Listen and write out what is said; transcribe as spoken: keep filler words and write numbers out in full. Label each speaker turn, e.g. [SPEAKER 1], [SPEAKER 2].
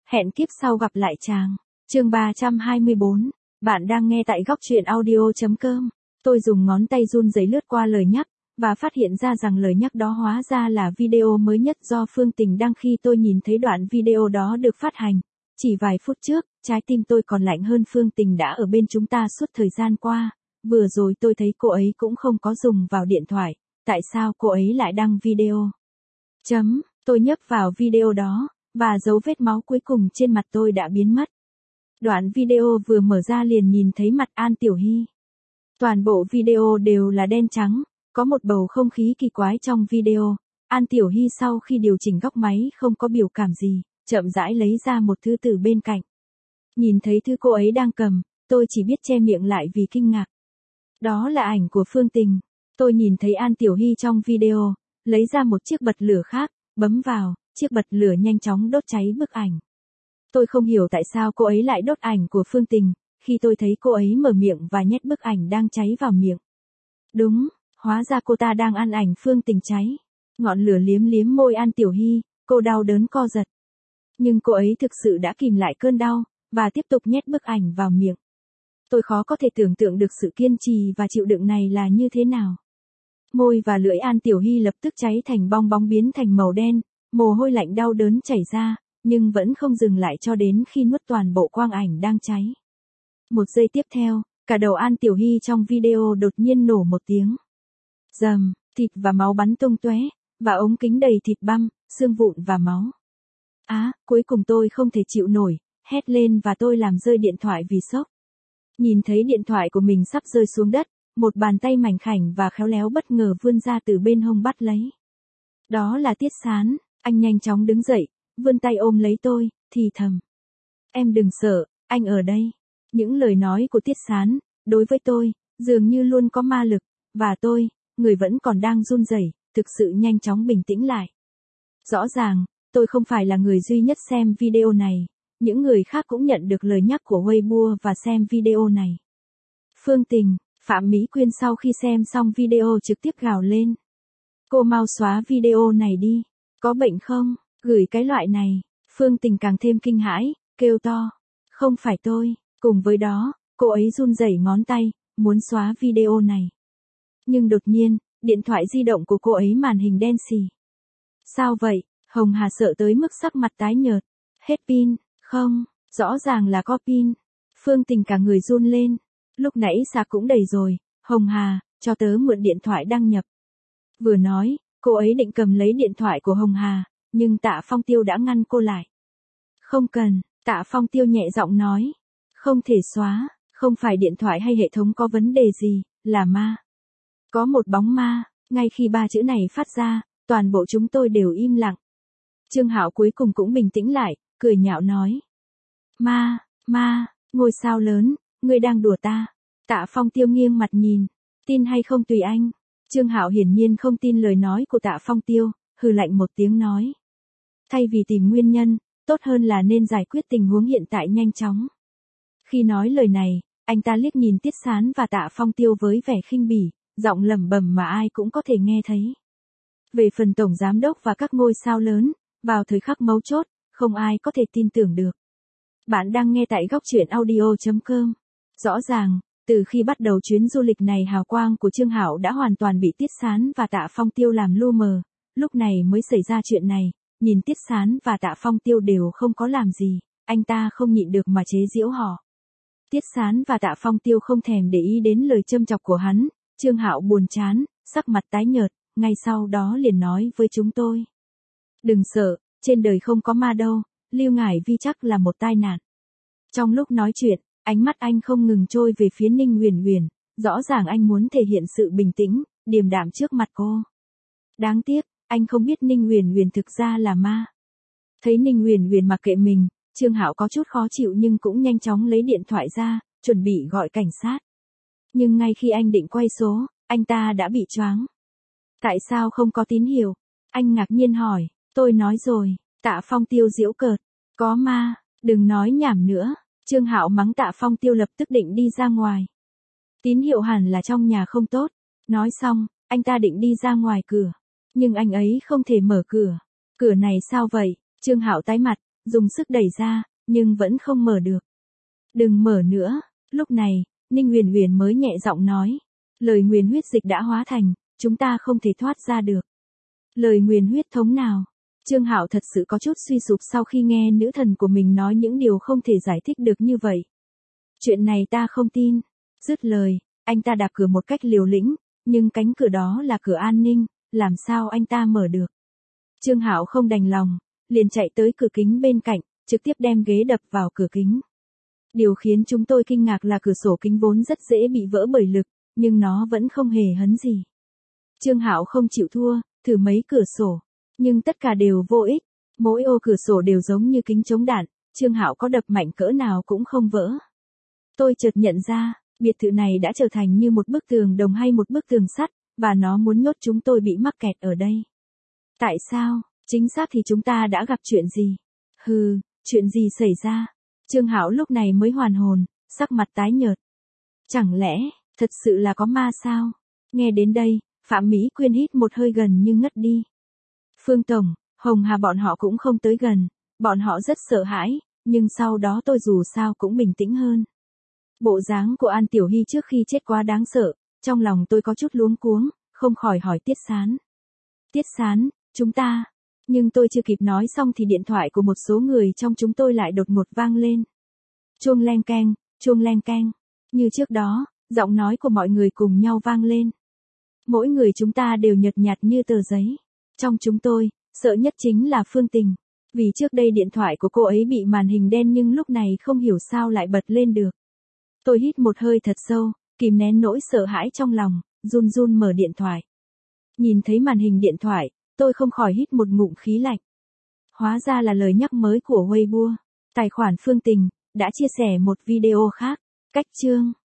[SPEAKER 1] Hẹn kiếp sau gặp lại chàng. Chương ba trăm hai mươi bốn. Bạn đang nghe tại góc truyện audio chấm com. Tôi dùng ngón tay run rẩy lướt qua lời nhắc, và phát hiện ra rằng lời nhắc đó hóa ra là video mới nhất do Phương Tình đăng khi tôi nhìn thấy đoạn video đó được phát hành. Chỉ vài phút trước, trái tim tôi còn lạnh hơn. Phương Tình đã ở bên chúng ta suốt thời gian qua. Vừa rồi tôi thấy cô ấy cũng không có dùng vào điện thoại. Tại sao cô ấy lại đăng video? Chấm, tôi nhấp vào video đó, và dấu vết máu cuối cùng trên mặt tôi đã biến mất. Đoạn video vừa mở ra liền nhìn thấy mặt An Tiểu Hy. Toàn bộ video đều là đen trắng, có một bầu không khí kỳ quái trong video. An Tiểu Hy sau khi điều chỉnh góc máy không có biểu cảm gì, chậm rãi lấy ra một thứ từ bên cạnh. Nhìn thấy thứ cô ấy đang cầm, tôi chỉ biết che miệng lại vì kinh ngạc. Đó là ảnh của Phương Tình. Tôi nhìn thấy An Tiểu Hy trong video, lấy ra một chiếc bật lửa khác, bấm vào, chiếc bật lửa nhanh chóng đốt cháy bức ảnh. Tôi không hiểu tại sao cô ấy lại đốt ảnh của Phương Tình, khi tôi thấy cô ấy mở miệng và nhét bức ảnh đang cháy vào miệng. Đúng, hóa ra cô ta đang ăn ảnh Phương Tình cháy. Ngọn lửa liếm liếm môi An Tiểu Hy, cô đau đớn co giật. Nhưng cô ấy thực sự đã kìm lại cơn đau, và tiếp tục nhét bức ảnh vào miệng. Tôi khó có thể tưởng tượng được sự kiên trì và chịu đựng này là như thế nào. Môi và lưỡi An Tiểu Hy lập tức cháy thành bong bóng biến thành màu đen, mồ hôi lạnh đau đớn chảy ra, nhưng vẫn không dừng lại cho đến khi nuốt toàn bộ quang ảnh đang cháy. Một giây tiếp theo, cả đầu An Tiểu Hy trong video đột nhiên nổ một tiếng. Rầm, thịt và máu bắn tung tóe, và ống kính đầy thịt băm, xương vụn và máu. Á, à, cuối cùng tôi không thể chịu nổi, hét lên và tôi làm rơi điện thoại vì sốc. Nhìn thấy điện thoại của mình sắp rơi xuống đất, một bàn tay mảnh khảnh và khéo léo bất ngờ vươn ra từ bên hông bắt lấy. Đó là Tiết Sán, anh nhanh chóng đứng dậy, vươn tay ôm lấy tôi, thì thầm. Em đừng sợ, anh ở đây. Những lời nói của Tiết Sán, đối với tôi, dường như luôn có ma lực, và tôi, người vẫn còn đang run rẩy, thực sự nhanh chóng bình tĩnh lại. Rõ ràng, tôi không phải là người duy nhất xem video này, những người khác cũng nhận được lời nhắc của Weibo và xem video này. Phương Tình, Phạm Mỹ Quyên sau khi xem xong video trực tiếp gào lên. Cô mau xóa video này đi, có bệnh không, gửi cái loại này. Phương Tình càng thêm kinh hãi, kêu to. Không phải tôi, cùng với đó, cô ấy run rẩy ngón tay, muốn xóa video này. Nhưng đột nhiên, điện thoại di động của cô ấy màn hình đen xì. Sao vậy? Hồng Hà sợ tới mức sắc mặt tái nhợt. Hết pin, không, rõ ràng là có pin. Phương Tình cả người run lên. Lúc nãy sạc cũng đầy rồi, Hồng Hà, cho tớ mượn điện thoại đăng nhập. Vừa nói, cô ấy định cầm lấy điện thoại của Hồng Hà, nhưng Tạ Phong Tiêu đã ngăn cô lại. Không cần, Tạ Phong Tiêu nhẹ giọng nói. Không thể xóa, không phải điện thoại hay hệ thống có vấn đề gì, là ma. Có một bóng ma, ngay khi ba chữ này phát ra, toàn bộ chúng tôi đều im lặng. Trương Hạo cuối cùng cũng bình tĩnh lại, cười nhạo nói. Ma, ma, ngôi sao lớn, ngươi đang đùa ta. Tạ Phong Tiêu nghiêng mặt nhìn, tin hay không tùy anh. Trương Hạo hiển nhiên không tin lời nói của Tạ Phong Tiêu, hừ lạnh một tiếng nói. Thay vì tìm nguyên nhân, tốt hơn là nên giải quyết tình huống hiện tại nhanh chóng. Khi nói lời này, anh ta liếc nhìn Tiết Sán và Tạ Phong Tiêu với vẻ khinh bỉ, giọng lẩm bẩm mà ai cũng có thể nghe thấy. Về phần tổng giám đốc và các ngôi sao lớn, vào thời khắc mấu chốt, không ai có thể tin tưởng được. Bạn đang nghe tại góc truyện audio chấm com. Rõ ràng, từ khi bắt đầu chuyến du lịch này hào quang của Trương Hạo đã hoàn toàn bị Tiết Sán và Tạ Phong Tiêu làm lu mờ, lúc này mới xảy ra chuyện này, nhìn Tiết Sán và Tạ Phong Tiêu đều không có làm gì, anh ta không nhịn được mà chế giễu họ. Tiết Sán và Tạ Phong Tiêu không thèm để ý đến lời châm chọc của hắn, Trương Hạo buồn chán, sắc mặt tái nhợt, ngay sau đó liền nói với chúng tôi. Đừng sợ, trên đời không có ma đâu, Lưu Ngải Vi chắc là một tai nạn. Trong lúc nói chuyện, ánh mắt anh không ngừng trôi về phía Ninh Huyền Huyền, rõ ràng anh muốn thể hiện sự bình tĩnh, điềm đạm trước mặt cô. Đáng tiếc, anh không biết Ninh Huyền Huyền thực ra là ma. Thấy Ninh Huyền Huyền mặc kệ mình, Trương Hạo có chút khó chịu nhưng cũng nhanh chóng lấy điện thoại ra, chuẩn bị gọi cảnh sát. Nhưng ngay khi anh định quay số, anh ta đã bị choáng. Tại sao không có tín hiệu? Anh ngạc nhiên hỏi, tôi nói rồi, Tạ Phong Tiêu giễu cợt, có ma, đừng nói nhảm nữa. Trương Hạo mắng Tạ Phong Tiêu lập tức định đi ra ngoài. Tín hiệu hẳn là trong nhà không tốt. Nói xong, anh ta định đi ra ngoài cửa. Nhưng anh ấy không thể mở cửa. Cửa này sao vậy? Trương Hạo tái mặt, dùng sức đẩy ra, nhưng vẫn không mở được. Đừng mở nữa. Lúc này, Ninh Huyền Huyền mới nhẹ giọng nói. Lời nguyền huyết dịch đã hóa thành, chúng ta không thể thoát ra được. Lời nguyền huyết thống nào? Trương Hạo thật sự có chút suy sụp sau khi nghe nữ thần của mình nói những điều không thể giải thích được như vậy. Chuyện này ta không tin. Dứt lời, anh ta đạp cửa một cách liều lĩnh, nhưng cánh cửa đó là cửa an ninh, làm sao anh ta mở được? Trương Hạo không đành lòng, liền chạy tới cửa kính bên cạnh, trực tiếp đem ghế đập vào cửa kính. Điều khiến chúng tôi kinh ngạc là cửa sổ kính vốn rất dễ bị vỡ bởi lực, nhưng nó vẫn không hề hấn gì. Trương Hạo không chịu thua, thử mấy cửa sổ, nhưng tất cả đều vô ích. Mỗi ô cửa sổ đều giống như kính chống đạn, Trương Hạo có đập mạnh cỡ nào cũng không vỡ. Tôi chợt nhận ra, biệt thự này đã trở thành như một bức tường đồng hay một bức tường sắt, và nó muốn nhốt chúng tôi bị mắc kẹt ở đây. Tại sao? Chính xác thì chúng ta đã gặp chuyện gì? Hừ, chuyện gì xảy ra? Trương Hạo lúc này mới hoàn hồn, sắc mặt tái nhợt. Chẳng lẽ, thật sự là có ma sao? Nghe đến đây, Phạm Mỹ Quyên hít một hơi gần như ngất đi. Phương Tổng, Hồng Hà bọn họ cũng không tới gần, bọn họ rất sợ hãi, nhưng sau đó tôi dù sao cũng bình tĩnh hơn. Bộ dáng của An Tiểu Hy trước khi chết quá đáng sợ, trong lòng tôi có chút luống cuống, không khỏi hỏi Tiết Sán. Tiết Sán, chúng ta... Nhưng tôi chưa kịp nói xong thì điện thoại của một số người trong chúng tôi lại đột ngột vang lên. Chuông leng keng, chuông leng keng. Như trước đó, giọng nói của mọi người cùng nhau vang lên. Mỗi người chúng ta đều nhợt nhạt như tờ giấy. Trong chúng tôi, sợ nhất chính là Phương Tình. Vì trước đây điện thoại của cô ấy bị màn hình đen nhưng lúc này không hiểu sao lại bật lên được. Tôi hít một hơi thật sâu, kìm nén nỗi sợ hãi trong lòng, run run mở điện thoại. Nhìn thấy màn hình điện thoại, tôi không khỏi hít một ngụm khí lạnh. Hóa ra là lời nhắc mới của Weibo. Tài khoản Phương Tình đã chia sẻ một video khác. Cách chương